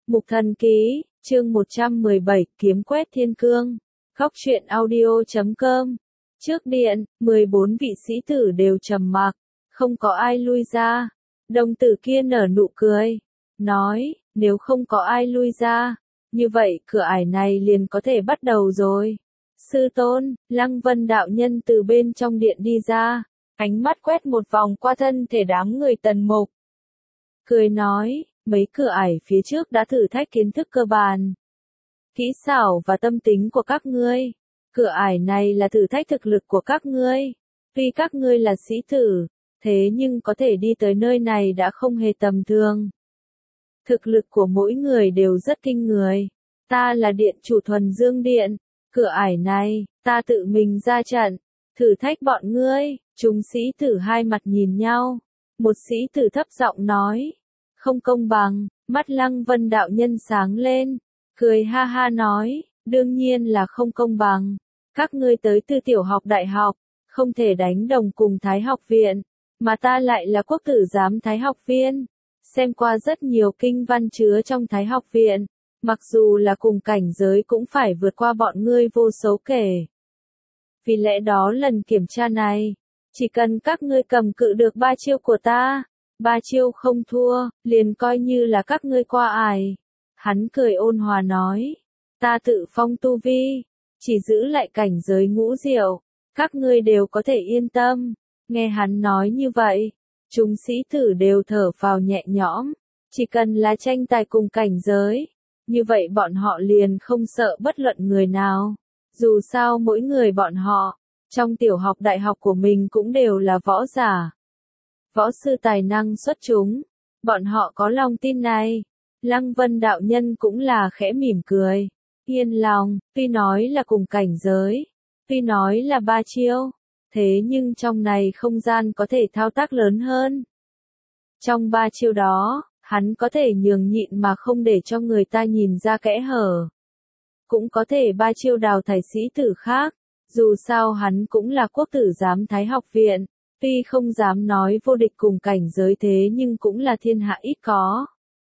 Mục Thần Ký, chương 117, Kiếm quét thiên cương. Góc truyện audio.com. Trước điện, 14 vị sĩ tử đều trầm mặc, không có ai lui ra. Đồng tử kia nở nụ cười, nói, nếu không có ai lui ra, như vậy cửa ải này liền có thể bắt đầu rồi. Sư tôn, Lăng Vân đạo nhân từ bên trong điện đi ra, ánh mắt quét một vòng qua thân thể đám người Tần Mục. Cười nói, mấy cửa ải phía trước đã thử thách kiến thức cơ bản, kỹ xảo và tâm tính của các ngươi. Cửa ải này là thử thách thực lực của các ngươi. Tuy các ngươi là sĩ tử, thế nhưng có thể đi tới nơi này đã không hề tầm thường. Thực lực của mỗi người đều rất kinh người. Ta là điện chủ Thuần Dương Điện. Cửa ải này, ta tự mình ra trận, thử thách bọn ngươi. Chúng sĩ tử hai mặt nhìn nhau. Một sĩ tử thấp giọng nói, không công bằng. Mắt Lăng Vân đạo nhân sáng lên, cười ha ha nói, đương nhiên là không công bằng. Các ngươi tới từ tiểu học đại học, không thể đánh đồng cùng Thái học viện, mà ta lại là quốc tử giám Thái học viên. Xem qua rất nhiều kinh văn chứa trong Thái học viện, mặc dù là cùng cảnh giới cũng phải vượt qua bọn ngươi vô số kể. Vì lẽ đó lần kiểm tra này, chỉ cần các ngươi cầm cự được 3 chiêu của ta, 3 chiêu không thua, liền coi như là các ngươi qua ải. Hắn cười ôn hòa nói, ta tự phong tu vi, chỉ giữ lại cảnh giới ngũ diệu, các ngươi đều có thể yên tâm. Nghe hắn nói như vậy, chúng sĩ tử đều thở phào nhẹ nhõm, chỉ cần là tranh tài cùng cảnh giới, như vậy bọn họ liền không sợ bất luận người nào. Dù sao mỗi người bọn họ, trong tiểu học đại học của mình cũng đều là võ giả. Võ sư tài năng xuất chúng, bọn họ có lòng tin này. Lăng Vân đạo nhân cũng là khẽ mỉm cười, yên lòng, tuy nói là cùng cảnh giới, tuy nói là 3 chiêu, thế nhưng trong này không gian có thể thao tác lớn hơn. Trong 3 chiêu đó, hắn có thể nhường nhịn mà không để cho người ta nhìn ra kẽ hở. Cũng có thể 3 chiêu đào thải sĩ tử khác, dù sao hắn cũng là quốc tử giám Thái học viện, tuy không dám nói vô địch cùng cảnh giới thế nhưng cũng là thiên hạ ít có.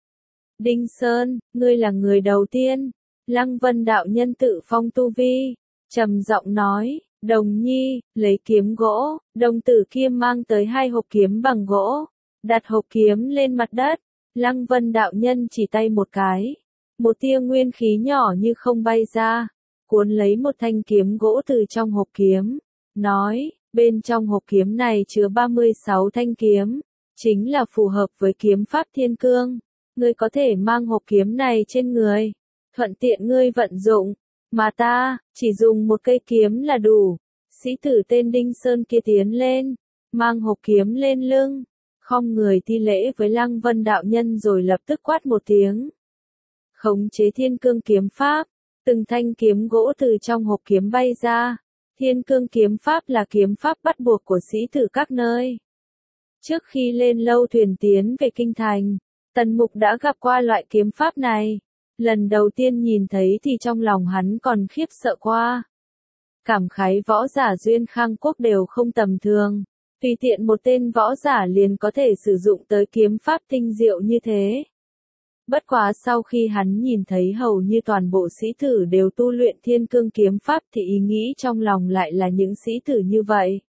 Đinh Sơn, ngươi là người đầu tiên. Lăng Vân đạo nhân tự phong tu vi, trầm giọng nói, Đồng Nhi, lấy kiếm gỗ. Đồng tử kia mang tới 2 hộp kiếm bằng gỗ, đặt hộp kiếm lên mặt đất. Lăng Vân đạo nhân chỉ tay một cái, một tia nguyên khí nhỏ như không bay ra, cuốn lấy một thanh kiếm gỗ từ trong hộp kiếm, nói, bên trong hộp kiếm này chứa 36 thanh kiếm, chính là phù hợp với kiếm pháp thiên cương. Ngươi có thể mang hộp kiếm này trên người, thuận tiện ngươi vận dụng, mà ta, chỉ dùng một cây kiếm là đủ. Sĩ tử tên Đinh Sơn kia tiến lên, mang hộp kiếm lên lưng, khom người thi lễ với Lăng Vân đạo nhân rồi lập tức quát một tiếng. Khống chế thiên cương kiếm pháp, từng thanh kiếm gỗ từ trong hộp kiếm bay ra. Thiên cương kiếm pháp là kiếm pháp bắt buộc của sĩ tử các nơi. Trước khi lên lâu thuyền tiến về kinh thành, Tần Mục đã gặp qua loại kiếm pháp này. Lần đầu tiên nhìn thấy thì trong lòng hắn còn khiếp sợ qua. Cảm khái võ giả Duyên Khang Quốc đều không tầm thường. Tùy tiện một tên võ giả liền có thể sử dụng tới kiếm pháp tinh diệu như thế. Bất quá sau khi hắn nhìn thấy hầu như toàn bộ sĩ tử đều tu luyện thiên cương kiếm pháp thì ý nghĩ trong lòng lại là những sĩ tử như vậy.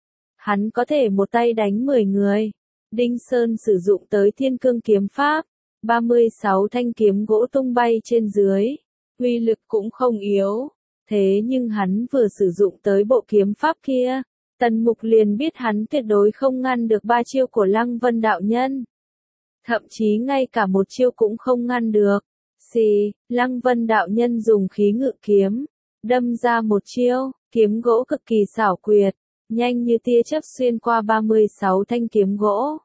Hắn có thể một tay đánh 10 người. Đinh Sơn sử dụng tới thiên cương kiếm pháp, 36 thanh kiếm gỗ tung bay trên dưới, uy lực cũng không yếu. Thế nhưng hắn vừa sử dụng tới bộ kiếm pháp kia, Tần Mục liền biết hắn tuyệt đối không ngăn được 3 chiêu của Lăng Vân đạo nhân. Thậm chí ngay cả 1 chiêu cũng không ngăn được. Lăng Vân đạo nhân dùng khí ngự kiếm, đâm ra 1 chiêu, kiếm gỗ cực kỳ xảo quyệt, nhanh như tia chớp xuyên qua 36 thanh kiếm gỗ,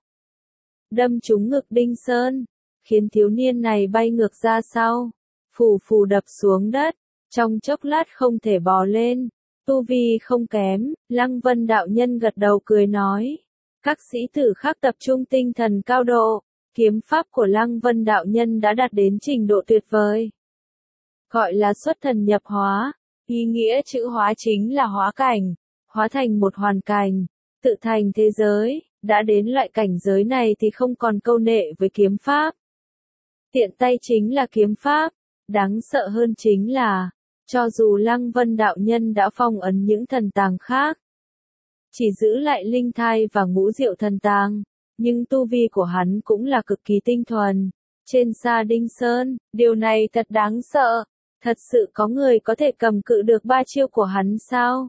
đâm trúng ngực Đinh Sơn, khiến thiếu niên này bay ngược ra sau, phù phù đập xuống đất, trong chốc lát không thể bò lên. Tu vi không kém, Lăng Vân đạo nhân gật đầu cười nói, các sĩ tử khác tập trung tinh thần cao độ, kiếm pháp của Lăng Vân đạo nhân đã đạt đến trình độ tuyệt vời. Gọi là xuất thần nhập hóa, ý nghĩa chữ hóa chính là hóa cảnh, hóa thành một hoàn cảnh, tự thành thế giới. Đã đến loại cảnh giới này thì không còn câu nệ với kiếm pháp. Tiện tay chính là kiếm pháp. Đáng sợ hơn chính là, cho dù Lăng Vân đạo nhân đã phong ấn những thần tàng khác, chỉ giữ lại linh thai và ngũ diệu thần tàng, nhưng tu vi của hắn cũng là cực kỳ tinh thuần. Trên Sa Đinh Sơn, điều này thật đáng sợ. Thật sự có người có thể cầm cự được 3 chiêu của hắn sao?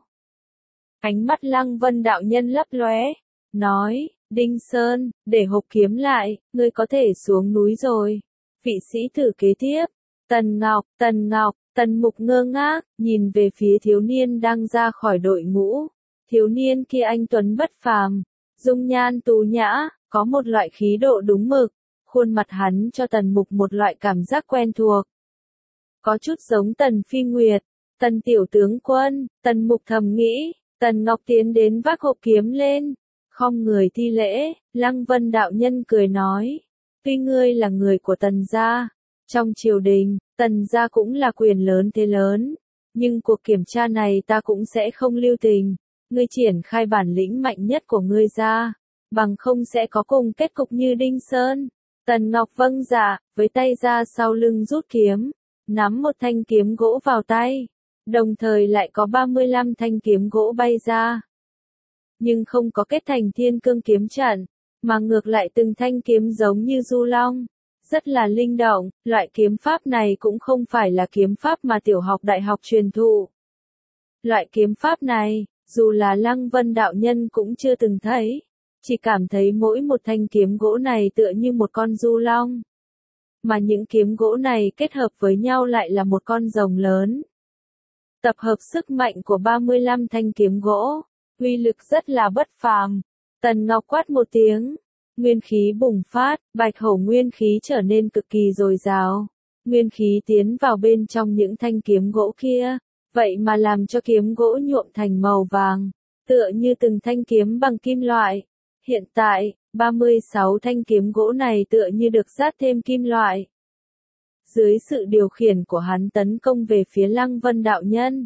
Ánh mắt Lăng Vân đạo nhân lấp lóe, nói, Đinh Sơn, để hộp kiếm lại, ngươi có thể xuống núi rồi. Vị sĩ tử kế tiếp, Tần Ngọc, Tần Mục ngơ ngác, nhìn về phía thiếu niên đang ra khỏi đội ngũ. Thiếu niên kia anh tuấn bất phàm, dung nhan tú nhã, có một loại khí độ đúng mực, khuôn mặt hắn cho Tần Mục một loại cảm giác quen thuộc. Có chút giống Tần Phi Nguyệt, Tần tiểu tướng quân. Tần Mục thầm nghĩ. Tần Ngọc tiến đến vác hộp kiếm lên, khom người thi lễ. Lăng Vân đạo nhân cười nói, tuy ngươi là người của Tần gia, trong triều đình, Tần gia cũng là quyền lớn thế lớn, nhưng cuộc kiểm tra này ta cũng sẽ không lưu tình. Ngươi triển khai bản lĩnh mạnh nhất của ngươi ra, bằng không sẽ có cùng kết cục như Đinh Sơn. Tần Ngọc vâng dạ, với tay ra sau lưng rút kiếm, nắm một thanh kiếm gỗ vào tay, đồng thời lại có 35 thanh kiếm gỗ bay ra. Nhưng không có kết thành thiên cương kiếm trận, mà ngược lại từng thanh kiếm giống như du long, rất là linh động. Loại kiếm pháp này cũng không phải là kiếm pháp mà tiểu học đại học truyền thụ. Loại kiếm pháp này, dù là Lăng Vân đạo nhân cũng chưa từng thấy, chỉ cảm thấy mỗi một thanh kiếm gỗ này tựa như một con du long. Mà những kiếm gỗ này kết hợp với nhau lại là một con rồng lớn. Tập hợp sức mạnh của 35 thanh kiếm gỗ, uy lực rất là bất phàm. Tần Ngọc quát một tiếng, nguyên khí bùng phát, bạch hổ nguyên khí trở nên cực kỳ dồi dào. Nguyên khí tiến vào bên trong những thanh kiếm gỗ kia, vậy mà làm cho kiếm gỗ nhuộm thành màu vàng, tựa như từng thanh kiếm bằng kim loại. Hiện tại, 36 thanh kiếm gỗ này tựa như được dát thêm kim loại. Dưới sự điều khiển của hắn tấn công về phía Lăng Vân đạo nhân.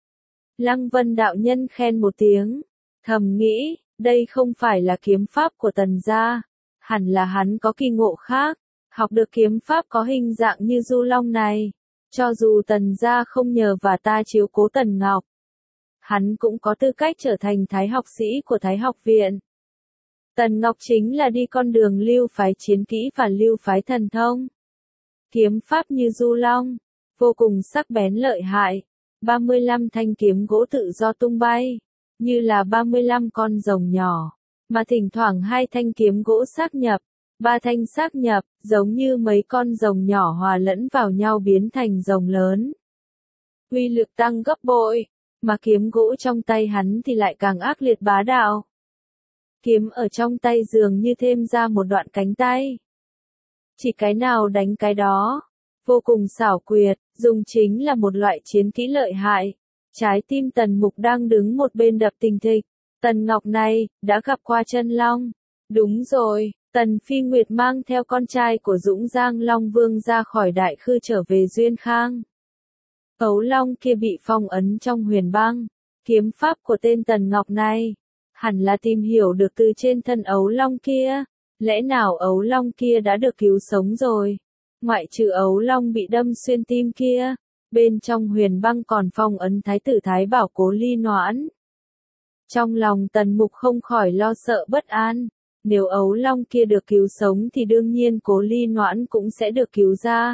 Lăng Vân đạo nhân khen một tiếng, thầm nghĩ, đây không phải là kiếm pháp của Tần gia, hẳn là hắn có kỳ ngộ khác, học được kiếm pháp có hình dạng như du long này. Cho dù Tần gia không nhờ và ta chiếu cố Tần Ngọc, hắn cũng có tư cách trở thành thái học sĩ của Thái học viện. Tần Ngọc chính là đi con đường lưu phái chiến kỹ và lưu phái thần thông. Kiếm pháp như du long, vô cùng sắc bén lợi hại. 35 thanh kiếm gỗ tự do tung bay, như là 35 con rồng nhỏ, mà thỉnh thoảng 2 thanh kiếm gỗ xác nhập, 3 thanh xác nhập, giống như mấy con rồng nhỏ hòa lẫn vào nhau biến thành rồng lớn. Uy lực tăng gấp bội, mà kiếm gỗ trong tay hắn thì lại càng ác liệt bá đạo. Kiếm ở trong tay dường như thêm ra một đoạn cánh tay. Chỉ cái nào đánh cái đó, vô cùng xảo quyệt, dùng chính là một loại chiến kỹ lợi hại. Trái tim Tần Mục đang đứng một bên đập thình thịch. Tần Ngọc này, đã gặp qua chân long. Đúng rồi, Tần Phi Nguyệt mang theo con trai của Dũng Giang Long Vương ra khỏi Đại Khư trở về Duyên Khang. Ấu Long kia bị phong ấn trong huyền băng. Kiếm pháp của tên Tần Ngọc này, hẳn là tìm hiểu được từ trên thân Ấu Long kia. Lẽ nào Ấu Long kia đã được cứu sống rồi? Ngoại trừ Ấu Long bị đâm xuyên tim kia, bên trong huyền băng còn phong ấn Thái tử Thái Bảo Cố Ly Noãn. Trong lòng Tần Mục không khỏi lo sợ bất an. Nếu Ấu Long kia được cứu sống thì đương nhiên Cố Ly Noãn cũng sẽ được cứu ra.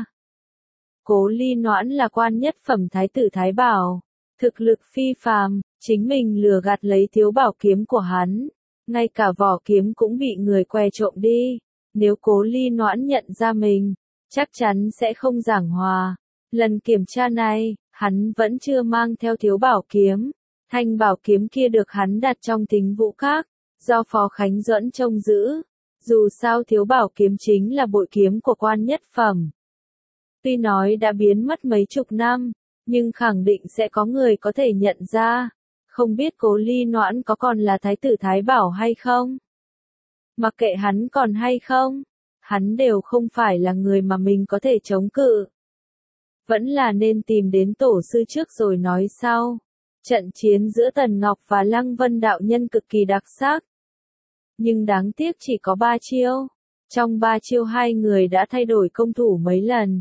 Cố Ly Noãn là quan nhất phẩm Thái tử Thái Bảo, thực lực phi phàm, chính mình lừa gạt lấy thiếu bảo kiếm của hắn. Ngay cả vỏ kiếm cũng bị người què trộm đi. Nếu Cố Ly Noãn nhận ra mình, chắc chắn sẽ không giảng hòa. Lần kiểm tra này, hắn vẫn chưa mang theo thiếu bảo kiếm. Thanh bảo kiếm kia được hắn đặt trong Thính Vũ Các, do Phó Khánh Duẫn trông giữ. Dù sao thiếu bảo kiếm chính là bội kiếm của quan nhất phẩm. Tuy nói đã biến mất mấy chục năm, nhưng khẳng định sẽ có người có thể nhận ra. Không biết Cố Ly Noãn có còn là Thái tử Thái Bảo hay không? Mặc kệ hắn còn hay không, hắn đều không phải là người mà mình có thể chống cự. Vẫn là nên tìm đến tổ sư trước rồi nói sau. Trận chiến giữa Tần Ngọc và Lăng Vân đạo nhân cực kỳ đặc sắc. Nhưng đáng tiếc chỉ có 3 chiêu. Trong 3 chiêu hai người đã thay đổi công thủ mấy lần.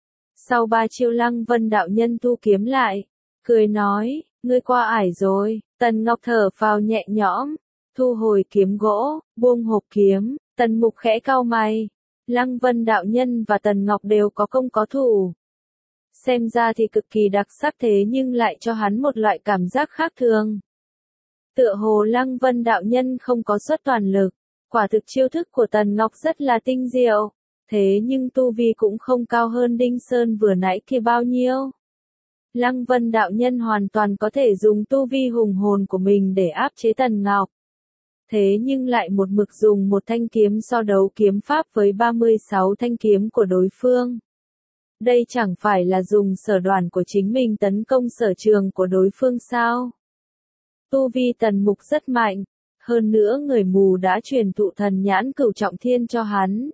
Sau 3 chiêu Lăng Vân đạo nhân thu kiếm lại, cười nói, ngươi qua ải rồi. Tần Ngọc thở phào nhẹ nhõm, thu hồi kiếm gỗ, buông hộp kiếm. Tần Mục khẽ cau mày. Lăng Vân đạo nhân và Tần Ngọc đều có công có thủ. Xem ra thì cực kỳ đặc sắc, thế nhưng lại cho hắn một loại cảm giác khác thường. Tựa hồ Lăng Vân đạo nhân không có xuất toàn lực. Quả thực chiêu thức của Tần Ngọc rất là tinh diệu. Thế nhưng tu vi cũng không cao hơn Đinh Sơn vừa nãy kia bao nhiêu. Lăng Vân đạo nhân hoàn toàn có thể dùng tu vi hùng hồn của mình để áp chế Tần Ngọc. Thế nhưng lại một mực dùng một thanh kiếm so đấu kiếm pháp với 36 thanh kiếm của đối phương. Đây chẳng phải là dùng sở đoàn của chính mình tấn công sở trường của đối phương sao? Tu vi Tần Mục rất mạnh, hơn nữa người mù đã truyền thụ thần nhãn cửu trọng thiên cho hắn.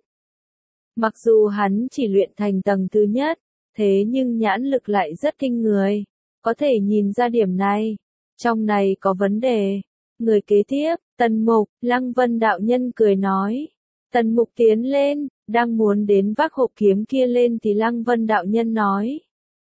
Mặc dù hắn chỉ luyện thành tầng thứ nhất, thế nhưng nhãn lực lại rất kinh người, có thể nhìn ra điểm này. Trong này có vấn đề. Người kế tiếp, Tần Mục, Lăng Vân đạo nhân cười nói. Tần Mục tiến lên, đang muốn đến vác hộp kiếm kia lên thì Lăng Vân đạo nhân nói.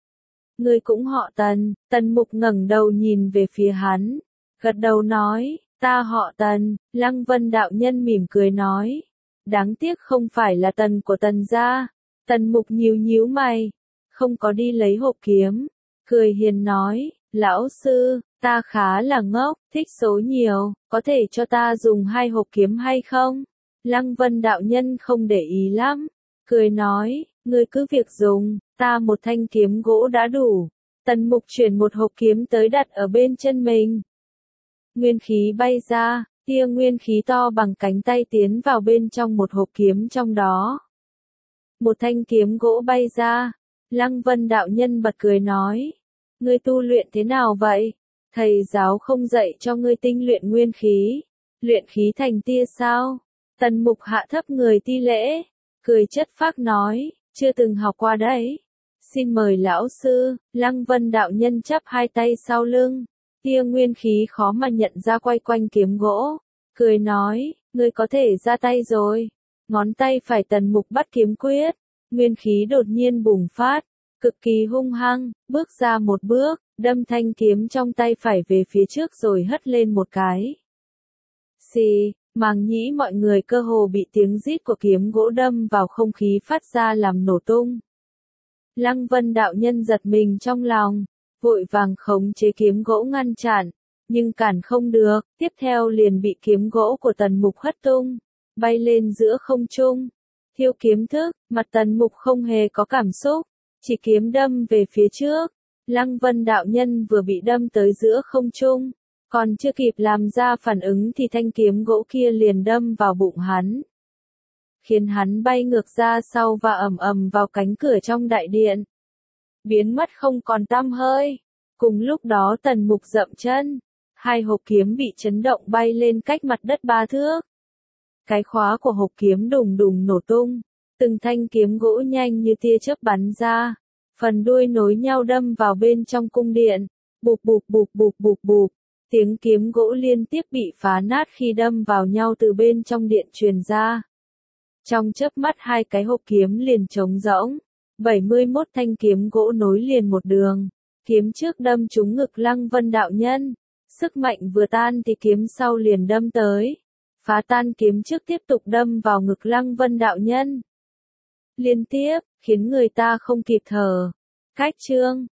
Ngươi cũng họ Tần. Tần Mục ngẩng đầu nhìn về phía hắn, gật đầu nói, ta họ Tần. Lăng Vân đạo nhân mỉm cười nói. Đáng tiếc không phải là Tần của Tần gia. Tần Mục nhíu nhíu mày, không có đi lấy hộp kiếm, cười hiền nói, lão sư, ta khá là ngốc, thích số nhiều, có thể cho ta dùng 2 hộp kiếm hay không? Lăng Vân đạo nhân không để ý lắm, cười nói, ngươi cứ việc dùng, ta một thanh kiếm gỗ đã đủ. Tần Mục chuyển một hộp kiếm tới đặt ở bên chân mình. Nguyên khí bay ra, tia nguyên khí to bằng cánh tay tiến vào bên trong một hộp kiếm trong đó. Một thanh kiếm gỗ bay ra, Lăng Vân đạo nhân bật cười nói, ngươi tu luyện thế nào vậy? Thầy giáo không dạy cho ngươi tinh luyện nguyên khí, luyện khí thành tia sao? Tần Mục hạ thấp người ti lễ, cười chất phác nói, chưa từng học qua đấy. Xin mời lão sư. Lăng Vân đạo nhân chắp hai tay sau lưng, tia nguyên khí khó mà nhận ra quay quanh kiếm gỗ, cười nói, ngươi có thể ra tay rồi. Ngón tay phải Tần Mục bắt kiếm quyết, nguyên khí đột nhiên bùng phát, cực kỳ hung hăng, bước ra một bước, đâm thanh kiếm trong tay phải về phía trước rồi hất lên một cái. Xì, màng nhĩ mọi người cơ hồ bị tiếng rít của kiếm gỗ đâm vào không khí phát ra làm nổ tung. Lăng Vân đạo nhân giật mình trong lòng, vội vàng khống chế kiếm gỗ ngăn chặn, nhưng cản không được, tiếp theo liền bị kiếm gỗ của Tần Mục hất tung, bay lên giữa không trung. Thiêu kiếm thức, mặt Tần Mục không hề có cảm xúc, chỉ kiếm đâm về phía trước. Lăng Vân đạo nhân vừa bị đâm tới giữa không trung, còn chưa kịp làm ra phản ứng thì thanh kiếm gỗ kia liền đâm vào bụng hắn, khiến hắn bay ngược ra sau và ầm ầm vào cánh cửa trong đại điện, biến mất không còn tăm hơi. Cùng lúc đó Tần Mục dậm chân, 2 hộp kiếm bị chấn động bay lên cách mặt đất 3 thước. Cái khóa của hộp kiếm đùng đùng nổ tung, từng thanh kiếm gỗ nhanh như tia chớp bắn ra, phần đuôi nối nhau đâm vào bên trong cung điện, bụp bụp bụp bụp bụp bụp, tiếng kiếm gỗ liên tiếp bị phá nát khi đâm vào nhau từ bên trong điện truyền ra. Trong chớp mắt 2 cái hộp kiếm liền trống rỗng, 71 thanh kiếm gỗ nối liền một đường, kiếm trước đâm trúng ngực Lăng Vân đạo nhân, sức mạnh vừa tan thì kiếm sau liền đâm tới, phá tan kiếm trước tiếp tục đâm vào ngực Lăng Vân đạo nhân. Liên tiếp, khiến người ta không kịp thở. Cách chương